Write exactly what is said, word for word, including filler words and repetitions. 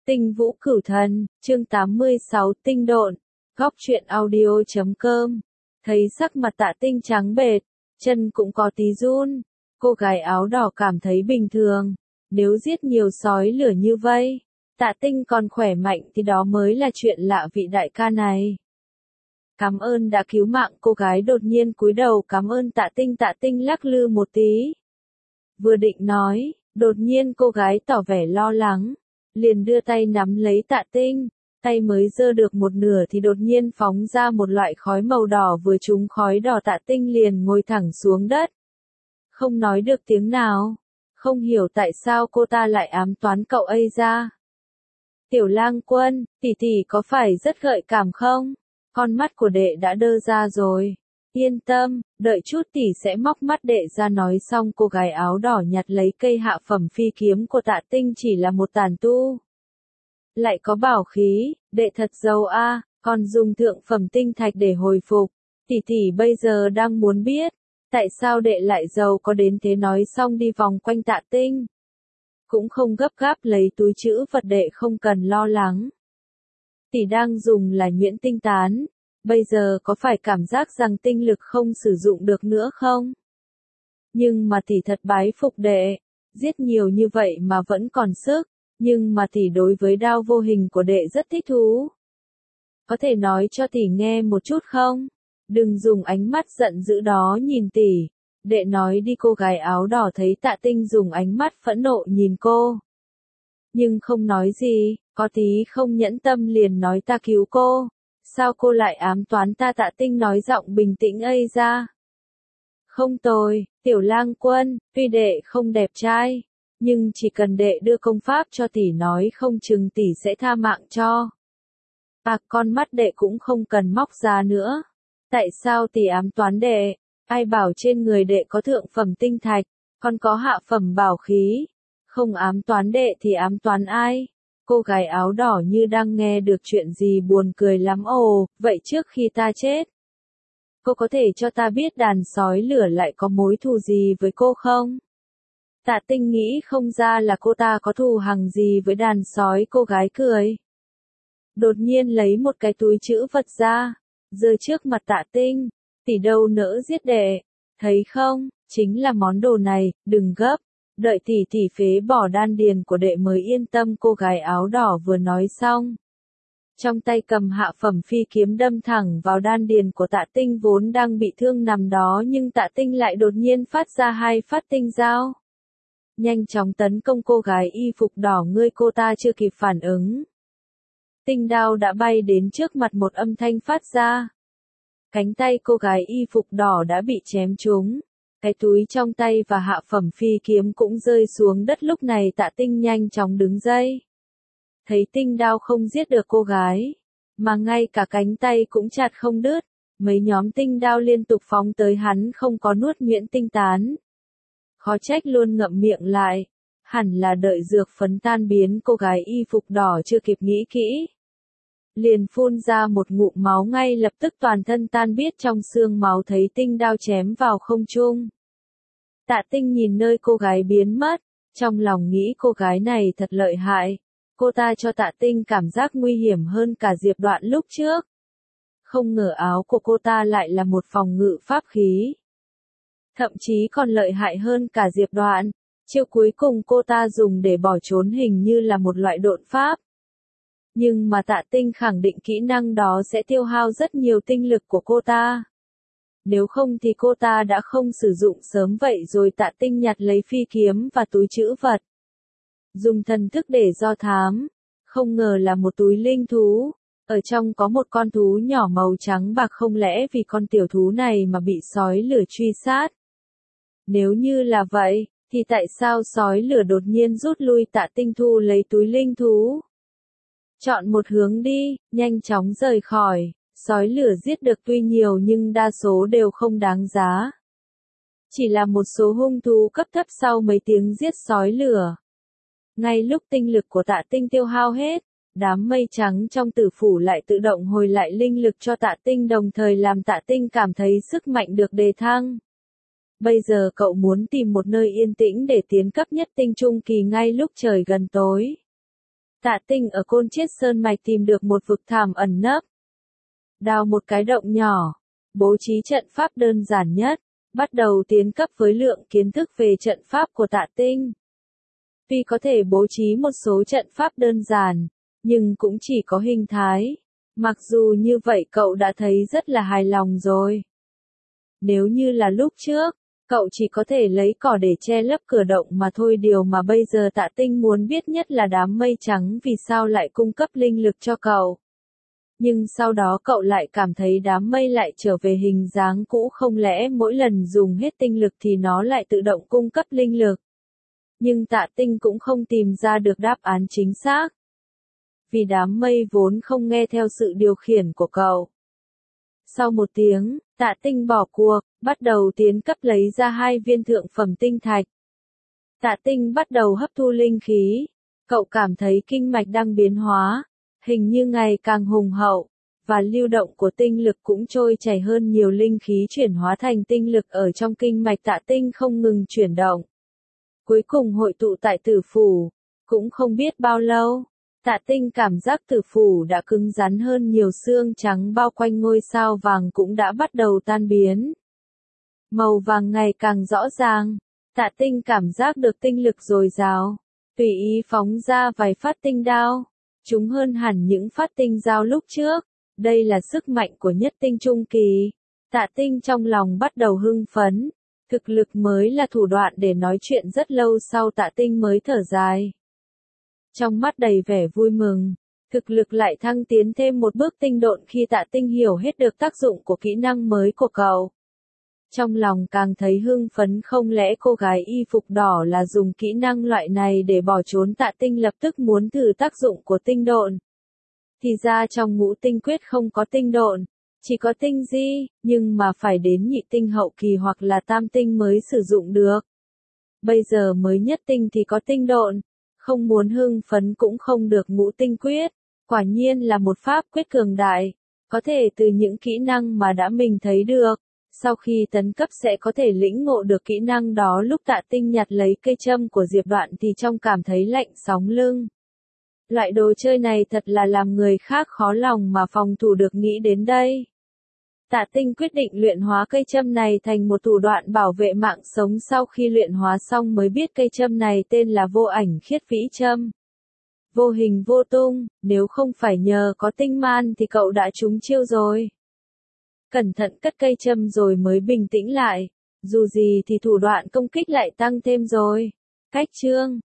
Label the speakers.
Speaker 1: Tinh Vũ Cửu Thần, chương tám mươi sáu Tinh Độn, góc truyện audio chấm com. Thấy sắc mặt Tạ Tinh trắng bệch, chân cũng có tí run, cô gái áo đỏ cảm thấy bình thường, nếu giết nhiều sói lửa như vây, Tạ Tinh còn khỏe mạnh thì đó mới là chuyện lạ vị đại ca này. Cảm ơn đã cứu mạng, cô gái đột nhiên cúi đầu cảm ơn Tạ Tinh. Tạ Tinh lắc lư một tí. Vừa định nói, đột nhiên cô gái tỏ vẻ lo lắng, liền đưa tay nắm lấy Tạ Tinh, tay mới giơ được một nửa thì đột nhiên phóng ra một loại khói màu đỏ, vừa trúng khói đỏ Tạ Tinh liền ngồi thẳng xuống đất. Không nói được tiếng nào, không hiểu tại sao cô ta lại ám toán cậu ấy ra. Tiểu Lang Quân, tỷ tỷ có phải rất gợi cảm không? Con mắt của đệ đã đơ ra rồi. Yên tâm, đợi chút tỷ sẽ móc mắt đệ ra. Nói xong cô gái áo đỏ nhặt lấy cây hạ phẩm phi kiếm của Tạ Tinh, chỉ là một tàn tu. Lại có bảo khí, đệ thật giàu a, còn dùng thượng phẩm tinh thạch để hồi phục. Tỷ tỷ bây giờ đang muốn biết, tại sao đệ lại giàu có đến thế. Nói xong đi vòng quanh Tạ Tinh. Cũng không gấp gáp lấy túi trữ vật, đệ không cần lo lắng. Tỷ đang dùng là nhuyễn tinh tán, bây giờ có phải cảm giác rằng tinh lực không sử dụng được nữa không? Nhưng mà tỷ thật bái phục đệ, giết nhiều như vậy mà vẫn còn sức, nhưng mà tỷ đối với đao vô hình của đệ rất thích thú. Có thể nói cho tỷ nghe một chút không? Đừng dùng ánh mắt giận dữ đó nhìn tỷ. Đệ nói đi. Cô gái áo đỏ thấy Tạ Tinh dùng ánh mắt phẫn nộ nhìn cô, nhưng không nói gì, có tí không nhẫn tâm liền nói ta cứu cô, sao cô lại ám toán ta? Tạ Tinh nói giọng bình tĩnh ây ra. Không tồi, Tiểu Lang Quân, tuy đệ không đẹp trai, nhưng chỉ cần đệ đưa công pháp cho tỷ nói không chừng tỷ sẽ tha mạng cho. À, con mắt đệ cũng không cần móc ra nữa. Tại sao tỷ ám toán đệ? Ai bảo trên người đệ có thượng phẩm tinh thạch, còn có hạ phẩm bảo khí. Không ám toán đệ thì ám toán ai? Cô gái áo đỏ như đang nghe được chuyện gì buồn cười lắm. Ồ, vậy trước khi ta chết, cô có thể cho ta biết đàn sói lửa lại có mối thù gì với cô không? Tạ Tinh nghĩ không ra là cô ta có thù hằn gì với đàn sói. Cô gái cười, đột nhiên lấy một cái túi trữ vật ra, giơ trước mặt Tạ Tinh. Tỷ đâu nỡ giết đệ, thấy không, chính là món đồ này, đừng gấp, đợi tỷ tỷ phế bỏ đan điền của đệ mới yên tâm. Cô gái áo đỏ vừa nói xong, trong tay cầm hạ phẩm phi kiếm đâm thẳng vào đan điền của Tạ Tinh vốn đang bị thương nằm đó, nhưng Tạ Tinh lại đột nhiên phát ra hai phát tinh dao, nhanh chóng tấn công cô gái y phục đỏ. Ngươi, cô ta chưa kịp phản ứng, tinh đao đã bay đến trước mặt, một âm thanh phát ra. Cánh tay cô gái y phục đỏ đã bị chém trúng, cái túi trong tay và hạ phẩm phi kiếm cũng rơi xuống đất. Lúc này Tạ Tinh nhanh chóng đứng dậy. Thấy tinh đao không giết được cô gái, mà ngay cả cánh tay cũng chặt không đứt, mấy nhóm tinh đao liên tục phóng tới hắn, không có nuốt nhuyễn tinh tán. Khó trách luôn ngậm miệng lại, hẳn là đợi dược phấn tan biến. Cô gái y phục đỏ chưa kịp nghĩ kỹ, liền phun ra một ngụm máu, ngay lập tức toàn thân tan biết trong xương máu. Thấy tinh đao chém vào không trung, Tạ Tinh nhìn nơi cô gái biến mất, trong lòng nghĩ cô gái này thật lợi hại. Cô ta cho Tạ Tinh cảm giác nguy hiểm hơn cả Diệp Đoạn lúc trước. Không ngờ áo của cô ta lại là một phòng ngự pháp khí, thậm chí còn lợi hại hơn cả Diệp Đoạn. Chiêu cuối cùng cô ta dùng để bỏ trốn hình như là một loại độn pháp. Nhưng mà Tạ Tinh khẳng định kỹ năng đó sẽ tiêu hao rất nhiều tinh lực của cô ta. Nếu không thì cô ta đã không sử dụng sớm vậy rồi. Tạ Tinh nhặt lấy phi kiếm và túi trữ vật, dùng thần thức để do thám, không ngờ là một túi linh thú. Ở trong có một con thú nhỏ màu trắng bạc, không lẽ vì con tiểu thú này mà bị sói lửa truy sát? Nếu như là vậy, thì tại sao sói lửa đột nhiên rút lui? Tạ Tinh thu lấy túi linh thú, chọn một hướng đi, nhanh chóng rời khỏi. Sói lửa giết được tuy nhiều nhưng đa số đều không đáng giá. Chỉ là một số hung thú cấp thấp. Sau mấy tiếng giết sói lửa, ngay lúc tinh lực của Tạ Tinh tiêu hao hết, đám mây trắng trong tử phủ lại tự động hồi lại linh lực cho Tạ Tinh, đồng thời làm Tạ Tinh cảm thấy sức mạnh được đề thăng. Bây giờ cậu muốn tìm một nơi yên tĩnh để tiến cấp nhất tinh trung kỳ ngay lúc trời gần tối. Tạ Tinh ở Côn Chiết Sơn Mạch tìm được một vực thẳm ẩn nấp. Đào một cái động nhỏ, bố trí trận pháp đơn giản nhất, bắt đầu tiến cấp với lượng kiến thức về trận pháp của Tạ Tinh. Tuy có thể bố trí một số trận pháp đơn giản, nhưng cũng chỉ có hình thái. Mặc dù như vậy cậu đã thấy rất là hài lòng rồi. Nếu như là lúc trước, cậu chỉ có thể lấy cỏ để che lấp cửa động mà thôi, điều mà bây giờ Tạ Tinh muốn biết nhất là đám mây trắng vì sao lại cung cấp linh lực cho cậu. Nhưng sau đó cậu lại cảm thấy đám mây lại trở về hình dáng cũ, không lẽ mỗi lần dùng hết tinh lực thì nó lại tự động cung cấp linh lực. Nhưng Tạ Tinh cũng không tìm ra được đáp án chính xác. Vì đám mây vốn không nghe theo sự điều khiển của cậu. Sau một tiếng, Tạ Tinh bỏ cuộc, bắt đầu tiến cấp lấy ra hai viên thượng phẩm tinh thạch. Tạ Tinh bắt đầu hấp thu linh khí. Cậu cảm thấy kinh mạch đang biến hóa, hình như ngày càng hùng hậu, và lưu động của tinh lực cũng trôi chảy hơn, nhiều linh khí chuyển hóa thành tinh lực ở trong kinh mạch Tạ Tinh không ngừng chuyển động. Cuối cùng hội tụ tại tử phủ, cũng không biết bao lâu. Tạ Tinh cảm giác tử phủ đã cứng rắn hơn nhiều, xương trắng bao quanh ngôi sao vàng cũng đã bắt đầu tan biến. Màu vàng ngày càng rõ ràng, Tạ Tinh cảm giác được tinh lực dồi dào, tùy ý phóng ra vài phát tinh đao. Chúng hơn hẳn những phát tinh dao lúc trước, đây là sức mạnh của nhất tinh trung kỳ. Tạ Tinh trong lòng bắt đầu hưng phấn, thực lực mới là thủ đoạn để nói chuyện. Rất lâu sau Tạ Tinh mới thở dài. Trong mắt đầy vẻ vui mừng, thực lực lại thăng tiến thêm một bước tinh độn khi Tạ Tinh hiểu hết được tác dụng của kỹ năng mới của cậu. Trong lòng càng thấy hưng phấn, không lẽ cô gái y phục đỏ là dùng kỹ năng loại này để bỏ trốn? Tạ Tinh lập tức muốn thử tác dụng của tinh độn. Thì ra trong ngũ tinh quyết không có tinh độn, chỉ có tinh di, nhưng mà phải đến nhị tinh hậu kỳ hoặc là tam tinh mới sử dụng được. Bây giờ mới nhất tinh thì có tinh độn. Không muốn hưng phấn cũng không được. Ngũ tinh quyết, quả nhiên là một pháp quyết cường đại, có thể từ những kỹ năng mà đã mình thấy được, sau khi tấn cấp sẽ có thể lĩnh ngộ được kỹ năng đó. Lúc Tạ Tinh nhặt lấy cây châm của Diệp Đoạn thì trong cảm thấy lạnh sóng lưng. Loại đồ chơi này thật là làm người khác khó lòng mà phòng thủ được. Nghĩ đến đây, Tạ Tinh quyết định luyện hóa cây châm này thành một thủ đoạn bảo vệ mạng sống. Sau khi luyện hóa xong mới biết cây châm này tên là vô ảnh khiết vĩ châm. Vô hình vô tung, nếu không phải nhờ có tinh man thì cậu đã trúng chiêu rồi. Cẩn thận cất cây châm rồi mới bình tĩnh lại, dù gì thì thủ đoạn công kích lại tăng thêm rồi. Cách chương